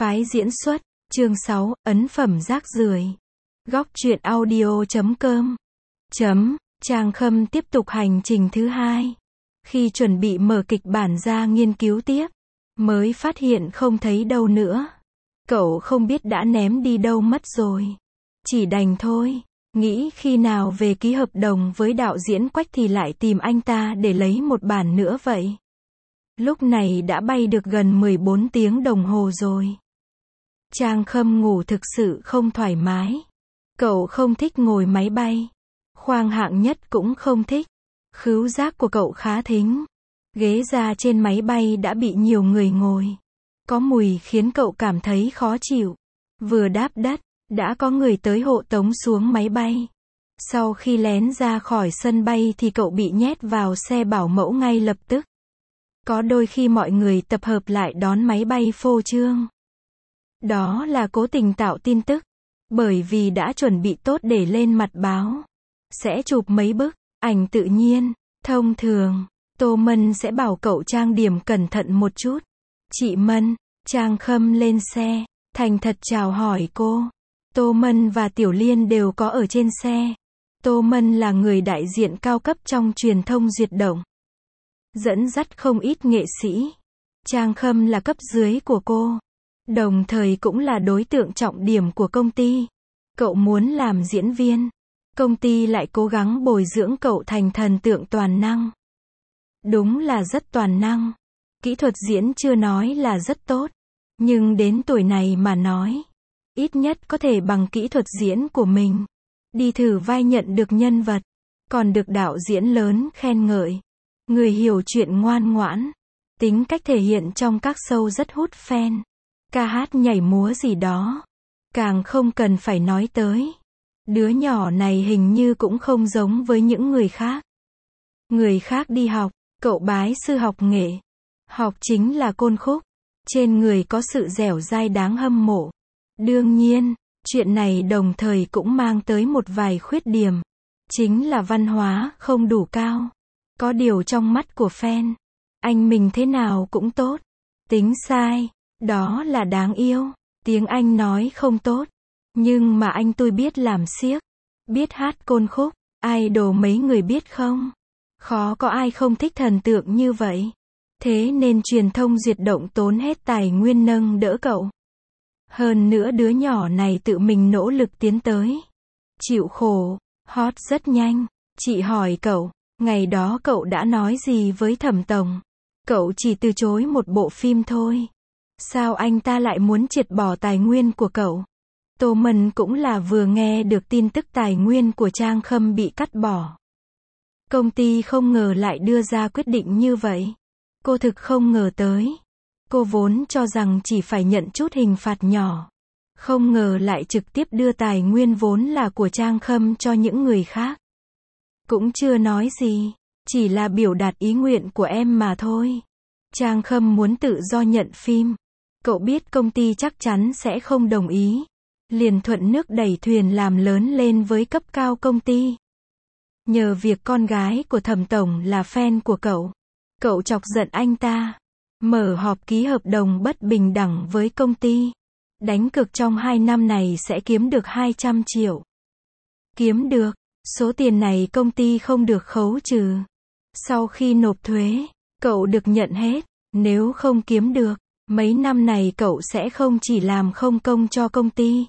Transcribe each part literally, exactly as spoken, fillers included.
Phái diễn xuất, chương sáu, ấn phẩm rác rưởi. Góc truyện audio chấm com. Chấm, Trang Khâm tiếp tục hành trình thứ hai. Khi chuẩn bị mở kịch bản ra nghiên cứu tiếp, mới phát hiện không thấy đâu nữa. Cậu không biết đã ném đi đâu mất rồi. Chỉ đành thôi, nghĩ khi nào về ký hợp đồng với đạo diễn Quách thì lại tìm anh ta để lấy một bản nữa vậy. Lúc này đã bay được gần mười bốn tiếng đồng hồ rồi. Trang Khâm ngủ thực sự không thoải mái. Cậu không thích ngồi máy bay. Khoang hạng nhất cũng không thích. Khứu giác của cậu khá thính. Ghế da trên máy bay đã bị nhiều người ngồi. Có mùi khiến cậu cảm thấy khó chịu. Vừa đáp đất, đã có người tới hộ tống xuống máy bay. Sau khi lén ra khỏi sân bay thì cậu bị nhét vào xe bảo mẫu ngay lập tức. Có đôi khi mọi người tập hợp lại đón máy bay phô trương. Đó là cố tình tạo tin tức. Bởi vì đã chuẩn bị tốt để lên mặt báo. Sẽ chụp mấy bức ảnh tự nhiên. Thông thường, Tô Mân sẽ bảo cậu trang điểm cẩn thận một chút. Chị Mân, Trang Khâm lên xe, thành thật chào hỏi cô. Tô Mân và Tiểu Liên đều có ở trên xe. Tô Mân là người đại diện cao cấp trong truyền thông duyệt động. Dẫn dắt không ít nghệ sĩ. Trang Khâm là cấp dưới của cô. Đồng thời cũng là đối tượng trọng điểm của công ty. Cậu muốn làm diễn viên. Công ty lại cố gắng bồi dưỡng cậu thành thần tượng toàn năng. Đúng là rất toàn năng. Kỹ thuật diễn chưa nói là rất tốt. Nhưng đến tuổi này mà nói. Ít nhất có thể bằng kỹ thuật diễn của mình. Đi thử vai nhận được nhân vật. Còn được đạo diễn lớn khen ngợi. Người hiểu chuyện ngoan ngoãn. Tính cách thể hiện trong các show rất hút fan. Ca hát nhảy múa gì đó. Càng không cần phải nói tới. Đứa nhỏ này hình như cũng không giống với những người khác. Người khác đi học, cậu bái sư học nghệ. Học chính là côn khúc. Trên người có sự dẻo dai đáng hâm mộ. Đương nhiên, chuyện này đồng thời cũng mang tới một vài khuyết điểm. Chính là văn hóa không đủ cao. Có điều trong mắt của fan, anh mình thế nào cũng tốt. Tính sai, đó là đáng yêu. Tiếng Anh nói không tốt. Nhưng mà anh tôi biết làm xiếc. Biết hát côn khúc. Idol mấy người biết không? Khó có ai không thích thần tượng như vậy. Thế nên truyền thông duyệt động tốn hết tài nguyên nâng đỡ cậu. Hơn nữa đứa nhỏ này tự mình nỗ lực tiến tới. Chịu khổ, hot rất nhanh. Chị hỏi cậu, ngày đó cậu đã nói gì với Thẩm Tổng? Cậu chỉ từ chối một bộ phim thôi. Sao anh ta lại muốn triệt bỏ tài nguyên của cậu? Tô Mân cũng là vừa nghe được tin tức tài nguyên của Trang Khâm bị cắt bỏ. Công ty không ngờ lại đưa ra quyết định như vậy. Cô thực không ngờ tới. Cô vốn cho rằng chỉ phải nhận chút hình phạt nhỏ. Không ngờ lại trực tiếp đưa tài nguyên vốn là của Trang Khâm cho những người khác. Cũng chưa nói gì. Chỉ là biểu đạt ý nguyện của em mà thôi. Trang Khâm muốn tự do nhận phim. Cậu biết công ty chắc chắn sẽ không đồng ý. Liền thuận nước đẩy thuyền làm lớn lên với cấp cao công ty. Nhờ việc con gái của Thẩm Tổng là fan của cậu. Cậu chọc giận anh ta. Mở họp ký hợp đồng bất bình đẳng với công ty. Đánh cược trong hai năm này sẽ kiếm được hai trăm triệu. Kiếm được. Số tiền này công ty không được khấu trừ. Sau khi nộp thuế, cậu được nhận hết. Nếu không kiếm được, mấy năm này cậu sẽ không chỉ làm không công cho công ty.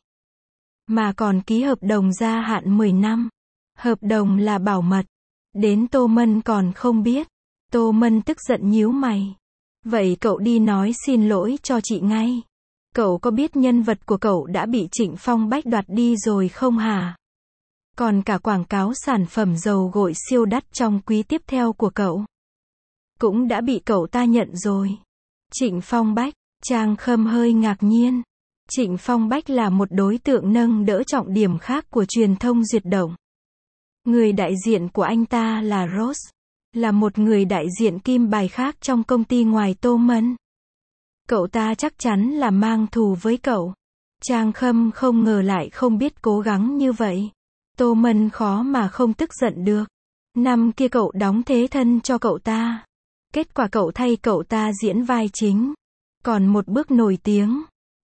Mà còn ký hợp đồng gia hạn mười năm. Hợp đồng là bảo mật. Đến Tô Mân còn không biết. Tô Mân tức giận nhíu mày. Vậy cậu đi nói xin lỗi cho chị ngay. Cậu có biết nhân vật của cậu đã bị Trịnh Phong Bách đoạt đi rồi không hả? Còn cả quảng cáo sản phẩm dầu gội siêu đắt trong quý tiếp theo của cậu cũng đã bị cậu ta nhận rồi. Trịnh Phong Bách, Trang Khâm hơi ngạc nhiên. Trịnh Phong Bách là một đối tượng nâng đỡ trọng điểm khác của truyền thông duyệt động. Người đại diện của anh ta là Rose, là một người đại diện kim bài khác trong công ty ngoài Tô Mân. Cậu ta chắc chắn là mang thù với cậu. Trang Khâm không ngờ lại không biết cố gắng như vậy. Tô Mân khó mà không tức giận được. Năm kia cậu đóng thế thân cho cậu ta. Kết quả cậu thay cậu ta diễn vai chính. Còn một bước nổi tiếng.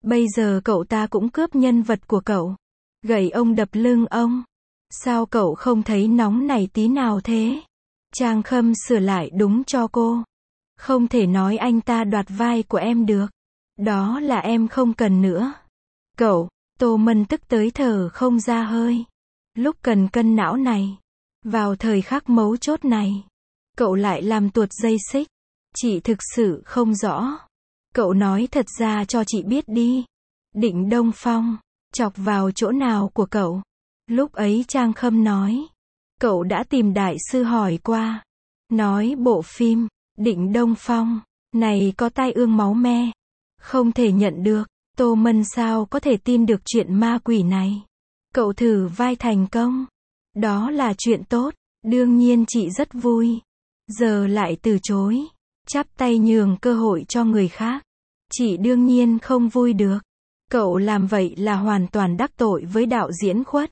Bây giờ cậu ta cũng cướp nhân vật của cậu. Gậy ông đập lưng ông. Sao cậu không thấy nóng này tí nào thế? Trang Khâm sửa lại đúng cho cô. Không thể nói anh ta đoạt vai của em được. Đó là em không cần nữa. Cậu, Tô Mân tức tới thở không ra hơi. Lúc cần cân não này. Vào thời khắc mấu chốt này. Cậu lại làm tuột dây xích. Chị thực sự không rõ. Cậu nói thật ra cho chị biết đi. Định Đông Phong. Chọc vào chỗ nào của cậu? Lúc ấy Trang Khâm nói. Cậu đã tìm đại sư hỏi qua. Nói bộ phim Định Đông Phong này có tai ương máu me. Không thể nhận được. Tô Mân sao có thể tin được chuyện ma quỷ này. Cậu thử vai thành công. Đó là chuyện tốt. Đương nhiên chị rất vui. Giờ lại từ chối. Chắp tay nhường cơ hội cho người khác. Chị đương nhiên không vui được. Cậu làm vậy là hoàn toàn đắc tội với đạo diễn Khuất.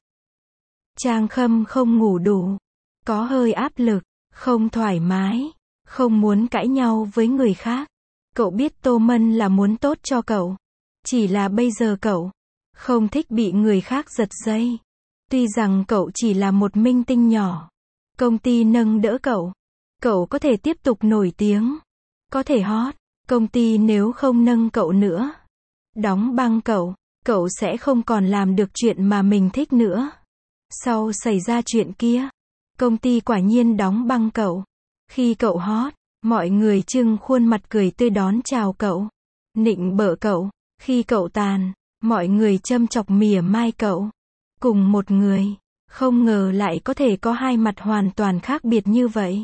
Trang Khâm không ngủ đủ. Có hơi áp lực. Không thoải mái. Không muốn cãi nhau với người khác. Cậu biết Tô Mân là muốn tốt cho cậu. Chỉ là bây giờ cậu không thích bị người khác giật dây. Tuy rằng cậu chỉ là một minh tinh nhỏ. Công ty nâng đỡ cậu. Cậu có thể tiếp tục nổi tiếng. Có thể hot. Công ty nếu không nâng cậu nữa. Đóng băng cậu. Cậu sẽ không còn làm được chuyện mà mình thích nữa. Sau xảy ra chuyện kia. Công ty quả nhiên đóng băng cậu. Khi cậu hot. Mọi người trưng khuôn mặt cười tươi đón chào cậu. Nịnh bợ cậu. Khi cậu tàn. Mọi người châm chọc mỉa mai cậu. Cùng một người. Không ngờ lại có thể có hai mặt hoàn toàn khác biệt như vậy.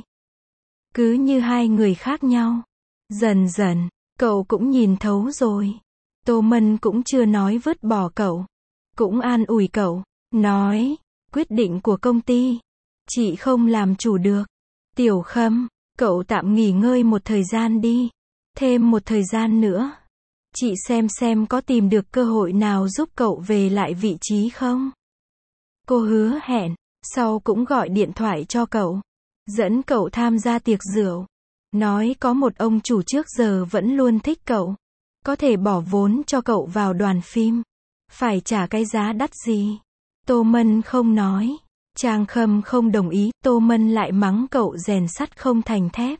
Cứ như hai người khác nhau. Dần dần. Cậu cũng nhìn thấu rồi. Tô Mân cũng chưa nói vứt bỏ cậu. Cũng an ủi cậu. Nói. Quyết định của công ty. Chị không làm chủ được. Tiểu Khâm. Cậu tạm nghỉ ngơi một thời gian đi. Thêm một thời gian nữa. Chị xem xem có tìm được cơ hội nào giúp cậu về lại vị trí không. Cô hứa hẹn. Sau cũng gọi điện thoại cho cậu. Dẫn cậu tham gia tiệc rượu. Nói có một ông chủ trước giờ vẫn luôn thích cậu. Có thể bỏ vốn cho cậu vào đoàn phim. Phải trả cái giá đắt gì. Tô Mân không nói. Trang Khâm không đồng ý. Tô Mân lại mắng cậu rèn sắt không thành thép.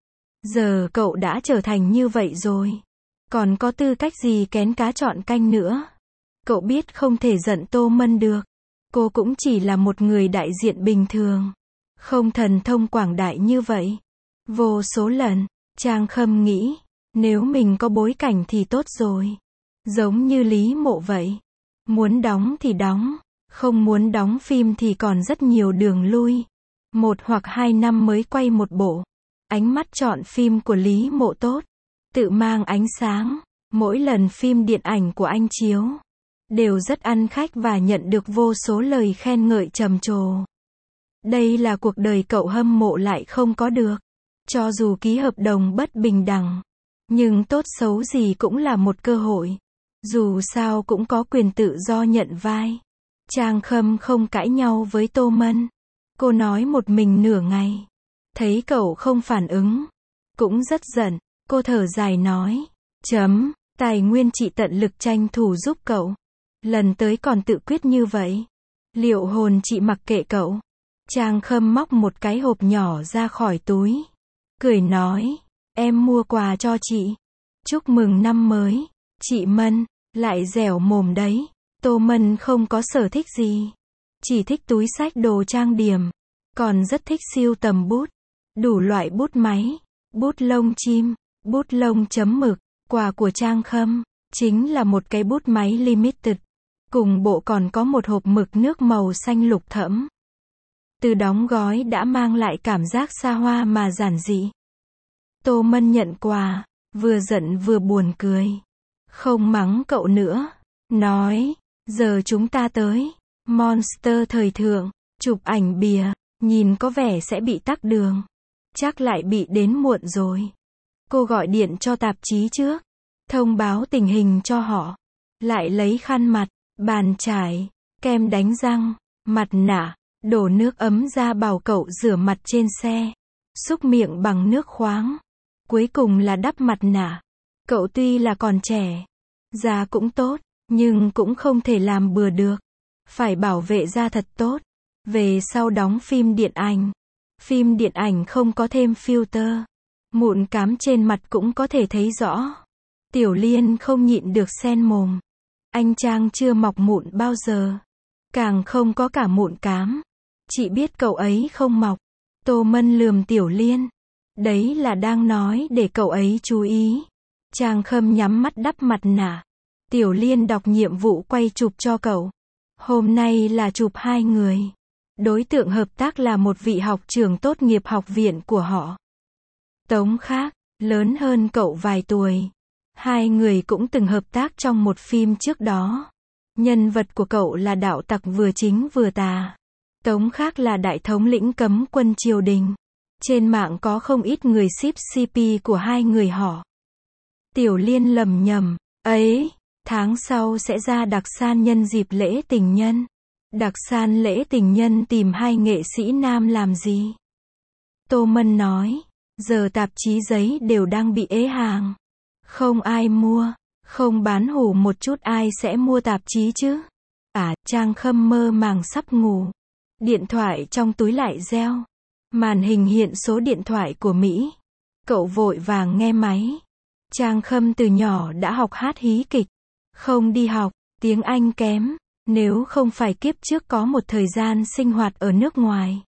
Giờ cậu đã trở thành như vậy rồi. Còn có tư cách gì kén cá chọn canh nữa. Cậu biết không thể giận Tô Mân được. Cô cũng chỉ là một người đại diện bình thường. Không thần thông quảng đại như vậy. Vô số lần, Trang Khâm nghĩ. Nếu mình có bối cảnh thì tốt rồi. Giống như Lý Mộ vậy. Muốn đóng thì đóng. Không muốn đóng phim thì còn rất nhiều đường lui. Một hoặc hai năm mới quay một bộ. Ánh mắt chọn phim của Lý Mộ tốt. Tự mang ánh sáng. Mỗi lần phim điện ảnh của anh chiếu. Đều rất ăn khách và nhận được vô số lời khen ngợi trầm trồ. Đây là cuộc đời cậu hâm mộ lại không có được. Cho dù ký hợp đồng bất bình đẳng. Nhưng tốt xấu gì cũng là một cơ hội. Dù sao cũng có quyền tự do nhận vai. Trang Khâm không cãi nhau với Tô Mân. Cô nói một mình nửa ngày. Thấy cậu không phản ứng. Cũng rất giận. Cô thở dài nói. Chấm. Tài nguyên chị tận lực tranh thủ giúp cậu. Lần tới còn tự quyết như vậy. Liệu hồn chị mặc kệ cậu. Trang Khâm móc một cái hộp nhỏ ra khỏi túi. Cười nói. Em mua quà cho chị. Chúc mừng năm mới. Chị Mân. Lại dẻo mồm đấy. Tô Mân không có sở thích gì. Chỉ thích túi xách đồ trang điểm. Còn rất thích sưu tầm bút. Đủ loại bút máy. Bút lông chim. Bút lông chấm mực. Quà của Trang Khâm. Chính là một cái bút máy limited. Cùng bộ còn có một hộp mực nước màu xanh lục thẫm. Từ đóng gói đã mang lại cảm giác xa hoa mà giản dị. Tô Mân nhận quà. Vừa giận vừa buồn cười. Không mắng cậu nữa. Nói. Giờ chúng ta tới. Monster thời thượng. Chụp ảnh bìa. Nhìn có vẻ sẽ bị tắc đường. Chắc lại bị đến muộn rồi. Cô gọi điện cho tạp chí trước. Thông báo tình hình cho họ. Lại lấy khăn mặt. Bàn chải. Kem đánh răng. Mặt nạ. Đổ nước ấm ra bảo cậu rửa mặt trên xe. Xúc miệng bằng nước khoáng. Cuối cùng là đắp mặt nạ. Cậu tuy là còn trẻ. Da cũng tốt, nhưng cũng không thể làm bừa được. Phải bảo vệ da thật tốt. Về sau đóng phim điện ảnh. Phim điện ảnh không có thêm filter. Mụn cám trên mặt cũng có thể thấy rõ. Tiểu Liên không nhịn được sen mồm. Anh Trang chưa mọc mụn bao giờ. Càng không có cả mụn cám. Chị biết cậu ấy không mọc. Tô Mân lườm Tiểu Liên. Đấy là đang nói để cậu ấy chú ý. Trang Khâm nhắm mắt đắp mặt nạ. Tiểu Liên đọc nhiệm vụ quay chụp cho cậu. Hôm nay là chụp hai người. Đối tượng hợp tác là một vị học trưởng tốt nghiệp học viện của họ. Tống Khác, lớn hơn cậu vài tuổi. Hai người cũng từng hợp tác trong một phim trước đó. Nhân vật của cậu là đạo tặc vừa chính vừa tà. Tống Khác là đại thống lĩnh cấm quân triều đình. Trên mạng có không ít người ship xê pê của hai người họ. Tiểu Liên lầm nhầm, ấy, tháng sau sẽ ra đặc san nhân dịp lễ tình nhân. Đặc san lễ tình nhân tìm hai nghệ sĩ nam làm gì? Tô Mân nói, giờ tạp chí giấy đều đang bị ế hàng. Không ai mua, không bán hủ một chút ai sẽ mua tạp chí chứ? À, Trang Khâm mơ màng sắp ngủ. Điện thoại trong túi lại reo. Màn hình hiện số điện thoại của Mỹ. Cậu vội vàng nghe máy. Trang Khâm từ nhỏ đã học hát hí kịch. Không đi học, tiếng Anh kém. Nếu không phải kiếp trước có một thời gian sinh hoạt ở nước ngoài.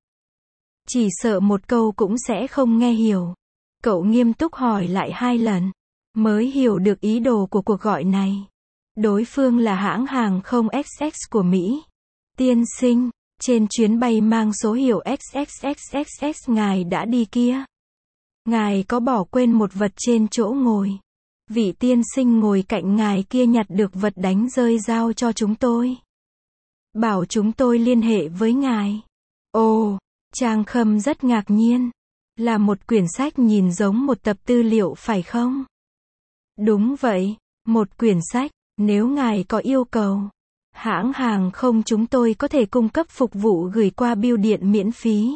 Chỉ sợ một câu cũng sẽ không nghe hiểu. Cậu nghiêm túc hỏi lại hai lần. Mới hiểu được ý đồ của cuộc gọi này. Đối phương là hãng hàng không ích ích của Mỹ. Tiên sinh, trên chuyến bay mang số hiệu ích ích ích ích ích ngài đã đi kia. Ngài có bỏ quên một vật trên chỗ ngồi. Vị tiên sinh ngồi cạnh ngài kia nhặt được vật đánh rơi giao cho chúng tôi. Bảo chúng tôi liên hệ với ngài. Ồ, Trang Khâm rất ngạc nhiên. Là một quyển sách nhìn giống một tập tư liệu phải không? Đúng vậy, một quyển sách, nếu ngài có yêu cầu. Hãng hàng không chúng tôi có thể cung cấp phục vụ gửi qua bưu điện miễn phí.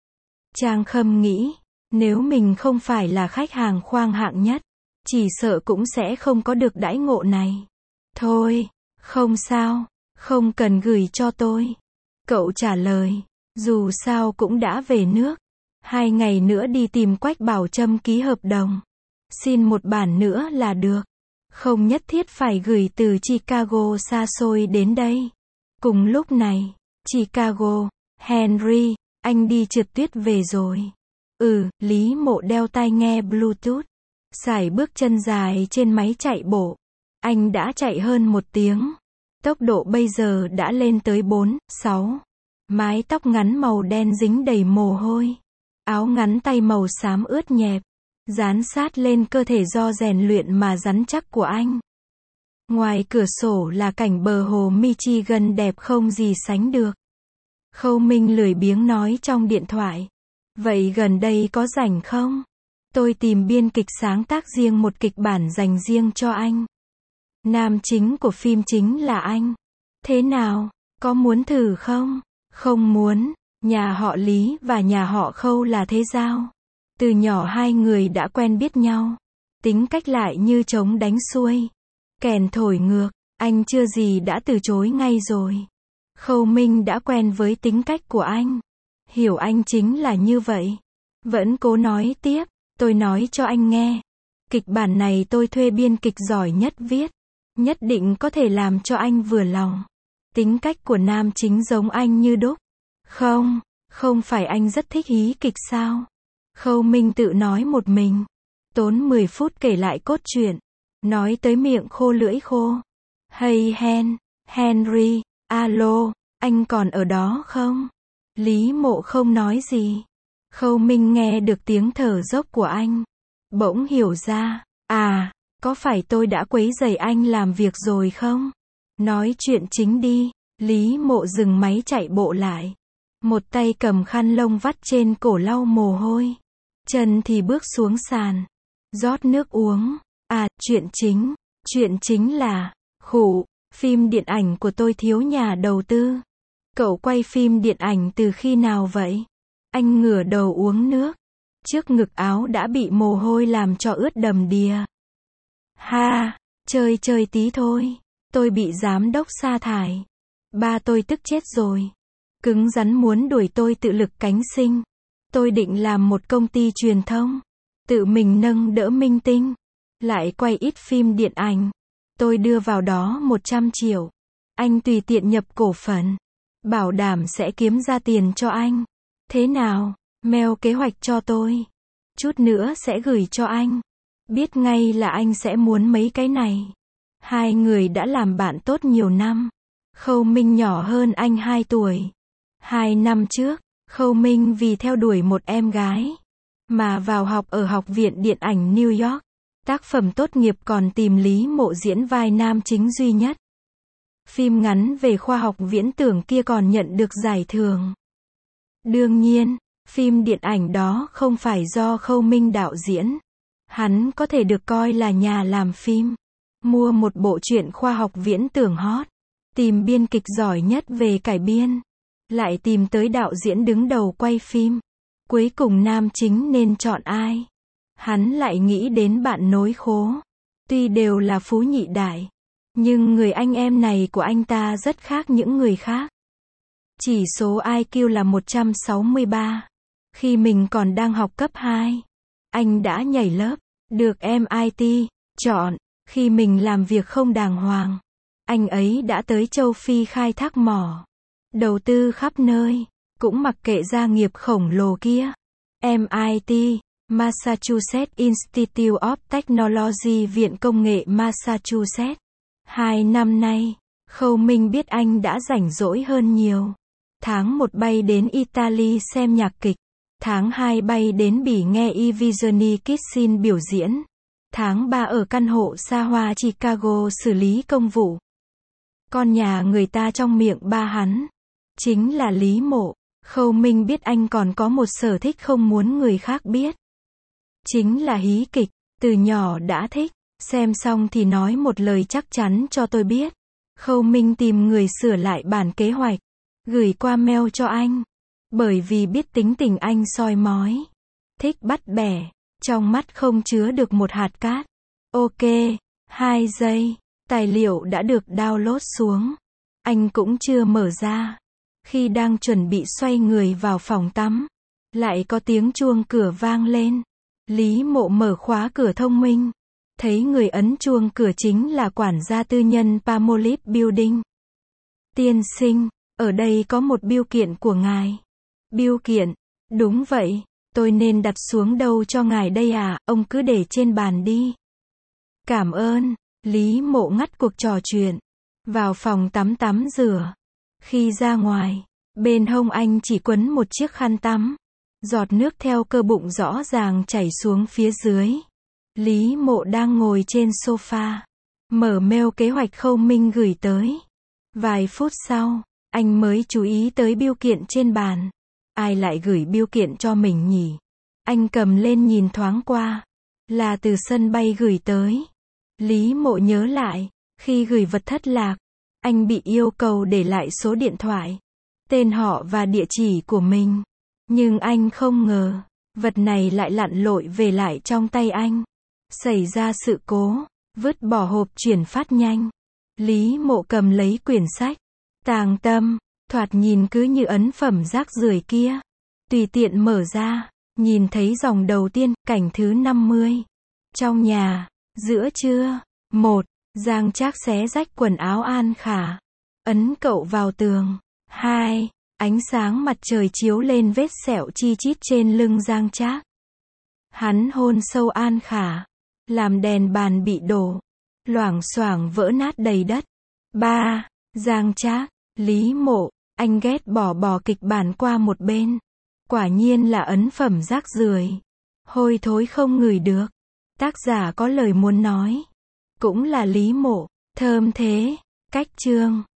Trang Khâm nghĩ, nếu mình không phải là khách hàng khoang hạng nhất, chỉ sợ cũng sẽ không có được đãi ngộ này. Thôi, không sao, không cần gửi cho tôi. Cậu trả lời, dù sao cũng đã về nước. Hai ngày nữa đi tìm Quách Bảo Trâm ký hợp đồng. Xin một bản nữa là được. Không nhất thiết phải gửi từ Chicago xa xôi đến đây. Cùng lúc này, Chicago, Henry, anh đi trượt tuyết về rồi. Ừ, Lý Mộ đeo tai nghe Bluetooth. Sải bước chân dài trên máy chạy bộ. Anh đã chạy hơn một tiếng. Tốc độ bây giờ đã lên tới bốn, sáu. Mái tóc ngắn màu đen dính đầy mồ hôi. Áo ngắn tay màu xám ướt nhẹp. Dán sát lên cơ thể do rèn luyện mà rắn chắc của anh. Ngoài cửa sổ là cảnh bờ hồ Michigan đẹp không gì sánh được. Khâu Minh lười biếng nói trong điện thoại. Vậy gần đây có rảnh không? Tôi tìm biên kịch sáng tác riêng một kịch bản dành riêng cho anh. Nam chính của phim chính là anh. Thế nào? Có muốn thử không? Không muốn. Nhà họ Lý và nhà họ Khâu là thế giao. Từ nhỏ hai người đã quen biết nhau. Tính cách lại như trống đánh xuôi. Kèn thổi ngược, anh chưa gì đã từ chối ngay rồi. Khâu Minh đã quen với tính cách của anh. Hiểu anh chính là như vậy. Vẫn cố nói tiếp, tôi nói cho anh nghe. Kịch bản này tôi thuê biên kịch giỏi nhất viết. Nhất định có thể làm cho anh vừa lòng. Tính cách của nam chính giống anh như đúc. Không, không phải anh rất thích hí kịch sao? Khâu Minh tự nói một mình. Tốn mười phút kể lại cốt truyện. Nói tới miệng khô lưỡi khô. Hey Hen, Henry, alo, anh còn ở đó không? Lý Mộ không nói gì. Khâu Minh nghe được tiếng thở dốc của anh. Bỗng hiểu ra, à, có phải tôi đã quấy rầy anh làm việc rồi không? Nói chuyện chính đi. Lý Mộ dừng máy chạy bộ lại. Một tay cầm khăn lông vắt trên cổ lau mồ hôi. Chân thì bước xuống sàn. Rót nước uống. À, chuyện chính. Chuyện chính là, khủ, phim điện ảnh của tôi thiếu nhà đầu tư. Cậu quay phim điện ảnh từ khi nào vậy? Anh ngửa đầu uống nước. Trước ngực áo đã bị mồ hôi làm cho ướt đầm đìa. Ha, Chơi chơi tí thôi. Tôi bị giám đốc sa thải. Ba tôi tức chết rồi. Cứng rắn muốn đuổi tôi tự lực cánh sinh. Tôi định làm một công ty truyền thông. Tự mình nâng đỡ minh tinh. Lại quay ít phim điện ảnh. Tôi đưa vào đó một trăm triệu. Anh tùy tiện nhập cổ phần. Bảo đảm sẽ kiếm ra tiền cho anh. Thế nào? Mail kế hoạch cho tôi. Chút nữa sẽ gửi cho anh. Biết ngay là anh sẽ muốn mấy cái này. Hai người đã làm bạn tốt nhiều năm. Khâu Minh nhỏ hơn anh hai tuổi. Hai năm trước, Khâu Minh vì theo đuổi một em gái mà vào học ở Học viện Điện ảnh New York. Tác phẩm tốt nghiệp còn tìm Lý Mộ diễn vai nam chính duy nhất. Phim ngắn về khoa học viễn tưởng kia còn nhận được giải thưởng. Đương nhiên, phim điện ảnh đó không phải do Khâu Minh đạo diễn. Hắn có thể được coi là nhà làm phim. Mua một bộ truyện khoa học viễn tưởng hot. Tìm biên kịch giỏi nhất về cải biên. Lại tìm tới đạo diễn đứng đầu quay phim. Cuối cùng nam chính nên chọn ai? Hắn lại nghĩ đến bạn nối khố. Tuy đều là phú nhị đại, nhưng người anh em này của anh ta rất khác những người khác. Chỉ số i kiu là một trăm sáu mươi ba. Khi mình còn đang học cấp hai, anh đã nhảy lớp, được em i tê chọn. Khi mình làm việc không đàng hoàng, anh ấy đã tới châu Phi khai thác mỏ, đầu tư khắp nơi, cũng mặc kệ gia nghiệp khổng lồ kia. em i tê, Massachusetts Institute of Technology, Viện Công nghệ Massachusetts. Hai năm nay, Khâu Minh biết anh đã rảnh rỗi hơn nhiều. Tháng một bay đến Italy xem nhạc kịch. Tháng hai bay đến Bỉ nghe Evgeny Kissin biểu diễn. Tháng ba ở căn hộ xa hoa Chicago xử lý công vụ. Con nhà người ta trong miệng ba hắn chính là Lý Mộ. Khâu Minh biết anh còn có một sở thích không muốn người khác biết. Chính là hí kịch. Từ nhỏ đã thích. Xem xong thì nói một lời chắc chắn cho tôi biết. Khâu Minh tìm người sửa lại bản kế hoạch. Gửi qua mail cho anh. Bởi vì biết tính tình anh soi mói. Thích bắt bẻ. Trong mắt không chứa được một hạt cát. Ok. Hai giây. Tài liệu đã được download xuống. Anh cũng chưa mở ra. Khi đang chuẩn bị xoay người vào phòng tắm, lại có tiếng chuông cửa vang lên. Lý Mộ mở khóa cửa thông minh. Thấy người ấn chuông cửa chính là quản gia tư nhân Palmolive Building. Tiên sinh, ở đây có một bưu kiện của ngài. Bưu kiện? Đúng vậy. Tôi nên đặt xuống đâu cho ngài đây à? Ông cứ để trên bàn đi. Cảm ơn. Lý Mộ ngắt cuộc trò chuyện. Vào phòng tắm tắm rửa. Khi ra ngoài, bên hông anh chỉ quấn một chiếc khăn tắm. Giọt nước theo cơ bụng rõ ràng chảy xuống phía dưới. Lý Mộ đang ngồi trên sofa. Mở mail kế hoạch Khâu Minh gửi tới. Vài phút sau, anh mới chú ý tới bưu kiện trên bàn. Ai lại gửi bưu kiện cho mình nhỉ? Anh cầm lên nhìn thoáng qua. Là từ sân bay gửi tới. Lý Mộ nhớ lại, khi gửi vật thất lạc, anh bị yêu cầu để lại số điện thoại, tên họ và địa chỉ của mình. Nhưng anh không ngờ, vật này lại lặn lội về lại trong tay anh. Xảy ra sự cố, vứt bỏ hộp chuyển phát nhanh. Lý Mộ cầm lấy quyển sách. Tàng Tâm, thoạt nhìn cứ như ấn phẩm rác rưởi kia. Tùy tiện mở ra, nhìn thấy dòng đầu tiên, cảnh thứ năm mươi. Trong nhà, giữa trưa. Một. Giang Trác xé rách quần áo An Khả. Ấn cậu vào tường. Hai. Ánh sáng mặt trời chiếu lên vết sẹo chi chít trên lưng Giang Trác. Hắn hôn sâu An Khả. Làm đèn bàn bị đổ. Loảng xoảng vỡ nát đầy đất. Ba. Giang Trác. Lý Mộ. Anh ghét bỏ bỏ kịch bản qua một bên. Quả nhiên là ấn phẩm rác rưởi. Hôi thối không ngửi được. Tác giả có lời muốn nói. Cũng là Lý Mộ. Thơm thế. Cách chương.